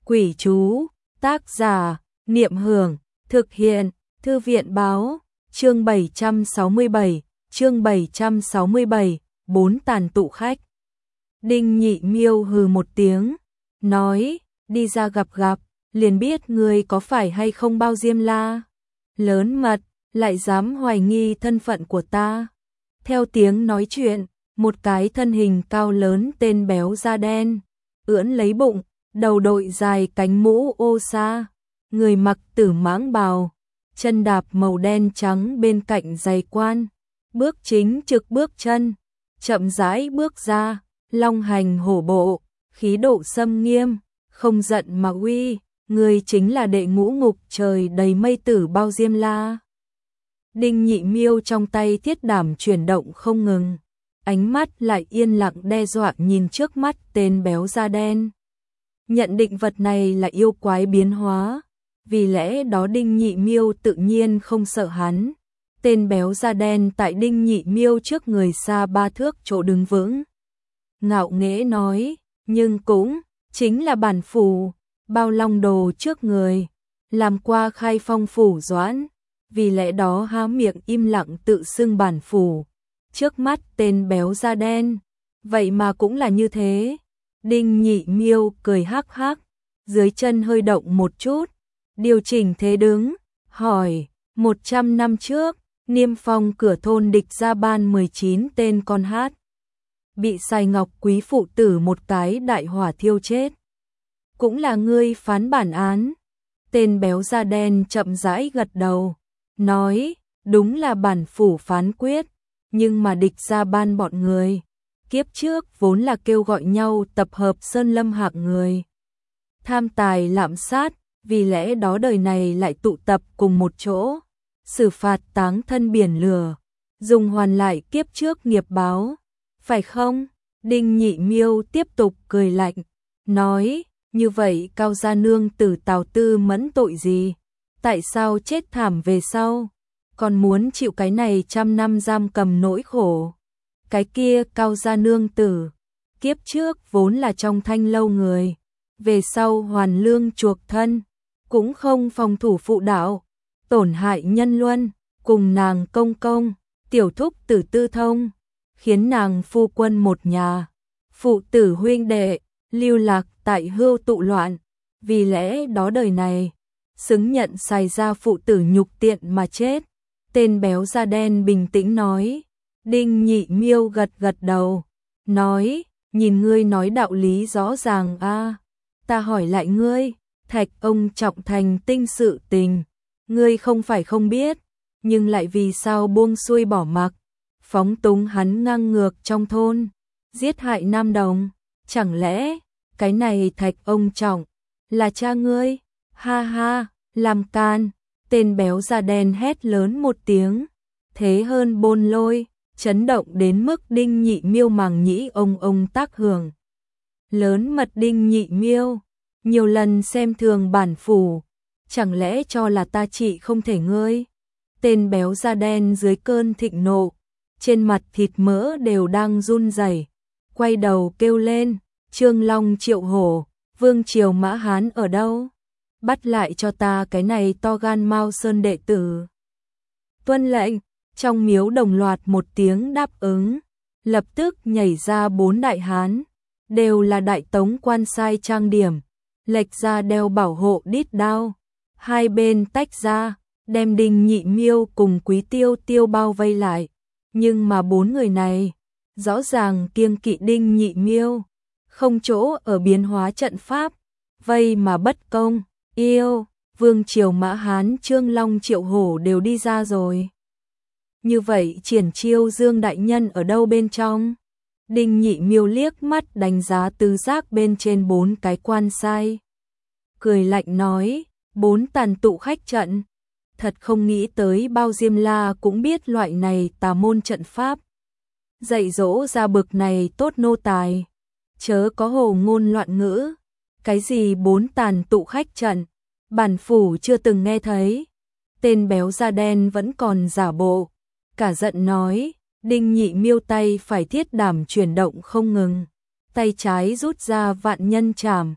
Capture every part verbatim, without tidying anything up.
Quỷ chú, tác giả, Niệm Hưởng, thực hiện, Thư viện báo, chương bảy trăm sáu mươi bảy, chương bảy trăm sáu mươi bảy, bốn tàn tụ khách. Đinh Nhị Miêu hừ một tiếng, nói, đi ra gặp gặp, liền biết người có phải hay không Bao Diêm La. Lớn mật, lại dám hoài nghi thân phận của ta. Theo tiếng nói chuyện, một cái thân hình cao lớn tên béo da đen, ưỡn lấy bụng, đầu đội dài cánh mũ ô sa, người mặc tử mãng bào, chân đạp màu đen trắng bên cạnh giày quan, bước chính trực bước chân, chậm rãi bước ra, long hành hổ bộ, khí độ xâm nghiêm, không giận mà uy, người chính là đệ ngũ ngục trời đầy mây tử Bao Diêm La. Đinh Nhị Miêu trong tay thiết đảm chuyển động không ngừng, ánh mắt lại yên lặng đe dọa nhìn trước mắt tên béo da đen. Nhận định vật này là yêu quái biến hóa, vì lẽ đó Đinh Nhị Miêu tự nhiên không sợ hắn. Tên béo da đen tại Đinh Nhị Miêu trước người xa ba thước chỗ đứng vững. Ngạo nghễ nói, nhưng cũng chính là bản phủ, Bao Long Đồ trước người, làm qua khai phong phủ doãn, vì lẽ đó há miệng im lặng tự xưng bản phủ. Trước mắt tên béo da đen, vậy mà cũng là như thế. Đinh Nhị Miêu cười hắc hắc, dưới chân hơi động một chút, điều chỉnh thế đứng, hỏi, một trăm năm trước, niêm phong cửa thôn địch ra ban mười chín tên con hát, bị Sài Ngọc quý phụ tử một cái đại hỏa thiêu chết. Cũng là ngươi phán bản án. Tên béo da đen chậm rãi gật đầu, nói, đúng là bản phủ phán quyết, nhưng mà địch ra ban bọn người. Kiếp trước vốn là kêu gọi nhau tập hợp sơn lâm hạng người, tham tài lạm sát, vì lẽ đó đời này lại tụ tập cùng một chỗ, xử phạt táng thân biển lửa, dùng hoàn lại kiếp trước nghiệp báo, phải không? Đinh Nhị Miêu tiếp tục cười lạnh, nói, như vậy Cao gia nương tử Tào Tư Mẫn tội gì? Tại sao chết thảm về sau, còn muốn chịu cái này trăm năm giam cầm nỗi khổ? Cái kia Cao gia nương tử, kiếp trước vốn là trong thanh lâu người, về sau hoàn lương chuộc thân, cũng không phòng thủ phụ đạo, tổn hại nhân luân, cùng nàng công công, tiểu thúc tử Tư Thông, khiến nàng phu quân một nhà, phụ tử huynh đệ, lưu lạc tại hưu tụ loạn, vì lẽ đó đời này, xứng nhận xài ra phụ tử nhục tiện mà chết. Tên béo da đen bình tĩnh nói. Đinh Nhị Miêu gật gật đầu, nói, nhìn ngươi nói đạo lý rõ ràng a, ta hỏi lại ngươi, Thạch ông trọng thành tinh sự tình, ngươi không phải không biết, nhưng lại vì sao buông xuôi bỏ mặc, phóng túng hắn ngang ngược trong thôn, giết hại nam đồng, chẳng lẽ cái này Thạch ông trọng là cha ngươi? Ha ha, làm can. Tên béo da đen hét lớn một tiếng, thế hơn bôn lôi, chấn động đến mức Đinh Nhị Miêu màng nhĩ ông ông tác hưởng. Lớn mật Đinh Nhị Miêu, nhiều lần xem thường bản phủ, chẳng lẽ cho là ta trị không thể ngươi? Tên béo da đen dưới cơn thịnh nộ, trên mặt thịt mỡ đều đang run rẩy, quay đầu kêu lên, Trương Long Triệu Hổ, Vương Triều Mã Hán ở đâu? Bắt lại cho ta cái này to gan Mao Sơn đệ tử. Tuân lệnh, trong miếu đồng loạt một tiếng đáp ứng, lập tức nhảy ra bốn đại hán, đều là đại tống quan sai trang điểm, lệch ra đeo bảo hộ đít đao, hai bên tách ra, đem Đinh Nhị Miêu cùng Quý Tiêu Tiêu bao vây lại, nhưng mà bốn người này, rõ ràng kiêng kỵ Đinh Nhị Miêu, không chỗ ở biến hóa trận pháp, vây mà bất công. Yêu, Vương Triều Mã Hán Trương Long Triệu Hổ đều đi ra rồi. Như vậy Triển Chiêu Dương đại nhân ở đâu bên trong? Đinh Nhị Miêu liếc mắt đánh giá tứ giác bên trên bốn cái quan sai, cười lạnh nói, bốn tàn tụ khách trận. Thật không nghĩ tới Bao Diêm La cũng biết loại này tà môn trận pháp, dạy dỗ ra bực này tốt nô tài, chớ có hồ ngôn loạn ngữ. Cái gì bốn tàn tụ khách trận, bản phủ chưa từng nghe thấy. Tên béo da đen vẫn còn giả bộ, cả giận nói. Đinh Nhị Miêu tay phải thiết đảm chuyển động không ngừng, tay trái rút ra vạn nhân trảm,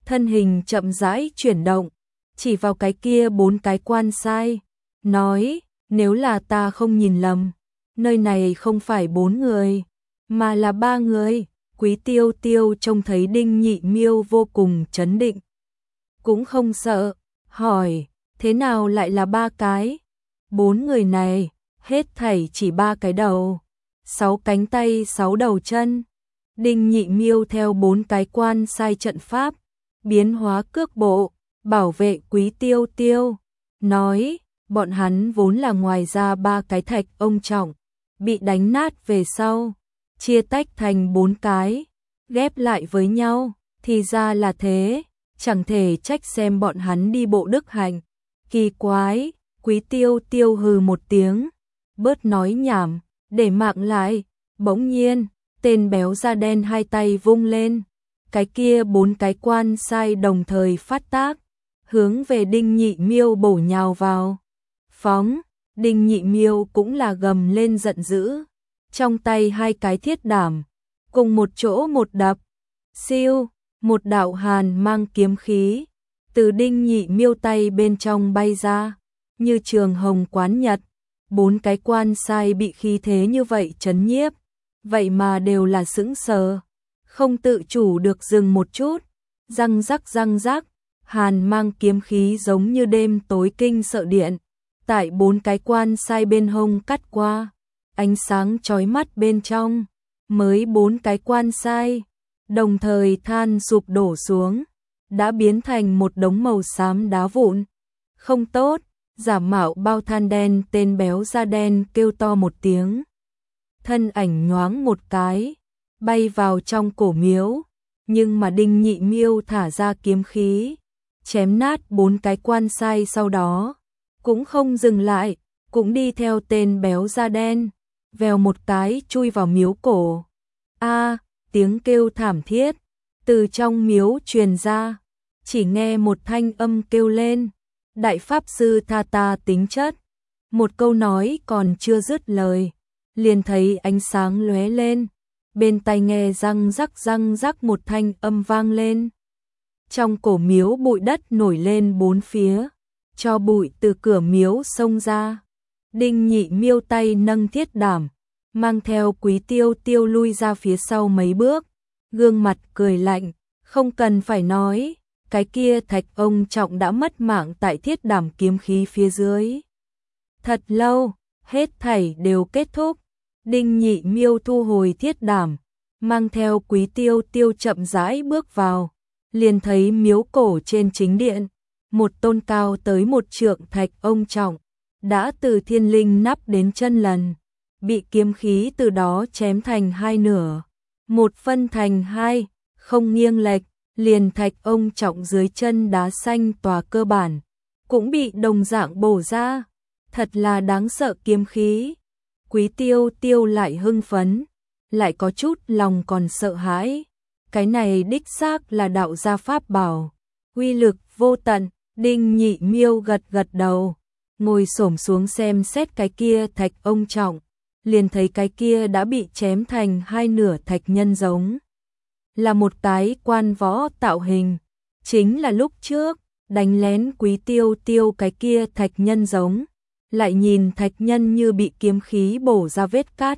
thân hình chậm rãi chuyển động, chỉ vào cái kia bốn cái quan sai, nói, nếu là ta không nhìn lầm, nơi này không phải bốn người, mà là ba người. Quý Tiêu Tiêu trông thấy Đinh Nhị Miêu vô cùng trấn định, cũng không sợ, hỏi, thế nào lại là ba cái? Bốn người này, hết thảy chỉ ba cái đầu, sáu cánh tay, sáu đầu chân. Đinh Nhị Miêu theo bốn cái quan sai trận pháp, biến hóa cước bộ, bảo vệ Quý Tiêu Tiêu, nói, bọn hắn vốn là ngoài ra ba cái thạch ông trọng, bị đánh nát về sau, chia tách thành bốn cái, ghép lại với nhau, thì ra là thế, chẳng thể trách xem bọn hắn đi bộ đức hạnh. Kỳ quái, Quý Tiêu Tiêu hừ một tiếng, bớt nói nhảm, để mạng lại. Bỗng nhiên, tên béo da đen hai tay vung lên, cái kia bốn cái quan sai đồng thời phát tác, hướng về Đinh Nhị Miêu bổ nhào vào. Phóng, Đinh Nhị Miêu cũng là gầm lên giận dữ, trong tay hai cái thiết đảm, cùng một chỗ một đập, siêu, một đạo hàn mang kiếm khí, từ Đinh Nhị Miêu tay bên trong bay ra, như trường hồng quán nhật. Bốn cái quan sai bị khí thế như vậy chấn nhiếp, vậy mà đều là sững sờ, không tự chủ được dừng một chút, răng rắc răng rắc, hàn mang kiếm khí giống như đêm tối kinh sợ điện, tại bốn cái quan sai bên hông cắt qua, ánh sáng chói mắt bên trong, mới bốn cái quan sai, đồng thời than sụp đổ xuống, đã biến thành một đống màu xám đá vụn. Không tốt, giả mạo bao than đen tên béo da đen kêu to một tiếng. Thân ảnh nhoáng một cái, bay vào trong cổ miếu, nhưng mà Đinh Nhị Miêu thả ra kiếm khí, chém nát bốn cái quan sai sau đó, cũng không dừng lại, cũng đi theo tên béo da đen, vèo một cái chui vào miếu cổ. A, tiếng kêu thảm thiết, từ trong miếu truyền ra, chỉ nghe một thanh âm kêu lên, đại pháp sư tha ta tính chất. Một câu nói còn chưa dứt lời, liền thấy ánh sáng lóe lên, bên tai nghe răng rắc răng rắc một thanh âm vang lên. Trong cổ miếu bụi đất nổi lên bốn phía, cho bụi từ cửa miếu xông ra. Đinh Nhị Miêu tay nâng thiết đảm, mang theo Quý Tiêu Tiêu lui ra phía sau mấy bước, gương mặt cười lạnh, không cần phải nói, cái kia thạch ông trọng đã mất mạng tại thiết đảm kiếm khí phía dưới. Thật lâu, hết thảy đều kết thúc, Đinh Nhị Miêu thu hồi thiết đảm, mang theo Quý Tiêu Tiêu chậm rãi bước vào, liền thấy miếu cổ trên chính điện, một tôn cao tới một trượng thạch ông trọng, đã từ thiên linh nắp đến chân lần, bị kiếm khí từ đó chém thành hai nửa, một phân thành hai, không nghiêng lệch, liền thạch ông trọng dưới chân đá xanh tòa cơ bản, cũng bị đồng dạng bổ ra, thật là đáng sợ kiếm khí. Quý Tiêu Tiêu lại hưng phấn, lại có chút lòng còn sợ hãi, cái này đích xác là đạo gia pháp bảo, uy lực vô tận. Đinh Nhị Miêu gật gật đầu, ngồi xổm xuống xem xét cái kia thạch ông trọng, liền thấy cái kia đã bị chém thành hai nửa thạch nhân giống, là một cái quan võ tạo hình, chính là lúc trước đánh lén Quý Tiêu Tiêu cái kia thạch nhân giống, lại nhìn thạch nhân như bị kiếm khí bổ ra vết cắt,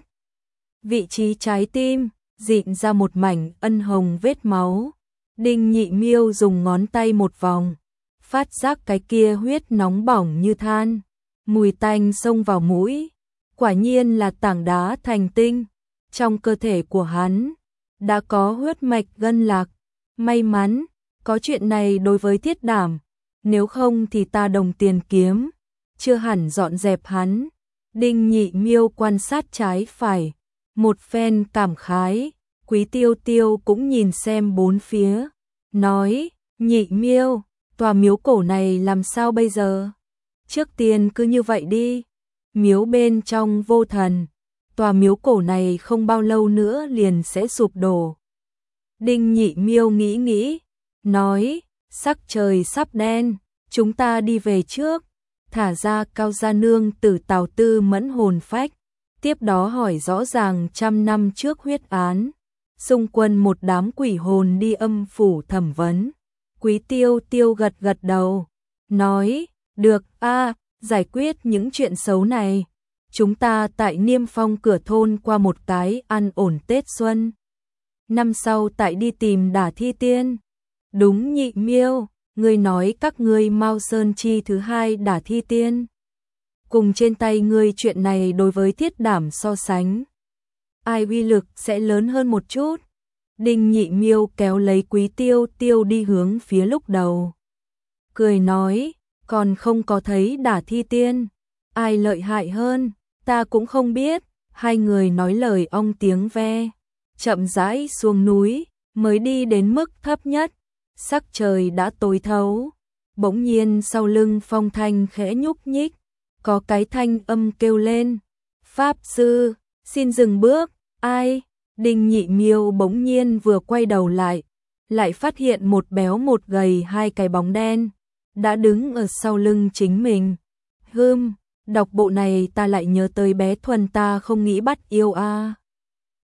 vị trí trái tim dịn ra một mảnh ân hồng vết máu. Đinh Nhị Miêu dùng ngón tay một vòng, phát giác cái kia huyết nóng bỏng như than, mùi tanh xông vào mũi, quả nhiên là tảng đá thành tinh, trong cơ thể của hắn đã có huyết mạch gân lạc, may mắn có chuyện này đối với thiết đảm, nếu không thì ta đồng tiền kiếm, chưa hẳn dọn dẹp hắn. Đinh Nhị Miêu quan sát trái phải, một phen cảm khái, Quý Tiêu Tiêu cũng nhìn xem bốn phía, nói, Nhị Miêu, tòa miếu cổ này làm sao bây giờ? Trước tiên cứ như vậy đi, miếu bên trong vô thần, tòa miếu cổ này không bao lâu nữa liền sẽ sụp đổ. Đinh Nhị Miêu nghĩ nghĩ, nói, sắc trời sắp đen, chúng ta đi về trước, thả ra Cao Gia Nương tử Tào Tư Mẫn hồn phách, tiếp đó hỏi rõ ràng trăm năm trước huyết án, xung quân một đám quỷ hồn đi âm phủ thẩm vấn, Quý Tiêu Tiêu gật gật đầu, nói, được a, giải quyết những chuyện xấu này. Chúng ta tại Niêm Phong cửa thôn qua một cái ăn ổn Tết Xuân. Năm sau tại đi tìm Đả Thi Tiên. Đúng Nhị Miêu, ngươi nói các ngươi Mao Sơn chi thứ hai Đả Thi Tiên. Cùng trên tay ngươi chuyện này đối với Thiết Đảm so sánh, ai uy lực sẽ lớn hơn một chút. Đinh Nhị Miêu kéo lấy Quý Tiêu Tiêu đi hướng phía lúc đầu. Cười nói, còn không có thấy Đả Thi Tiên. Ai lợi hại hơn, ta cũng không biết. Hai người nói lời ong tiếng ve, chậm rãi xuống núi, mới đi đến mức thấp nhất. Sắc trời đã tối thấu. Bỗng nhiên sau lưng Phong Thanh khẽ nhúc nhích, có cái thanh âm kêu lên, Pháp Sư, xin dừng bước. Ai? Đinh Nhị Miêu bỗng nhiên vừa quay đầu lại, lại phát hiện một béo một gầy hai cái bóng đen đã đứng ở sau lưng chính mình. Hừm, đọc bộ này ta lại nhớ tới bé Thuần ta không nghĩ bắt yêu a. À.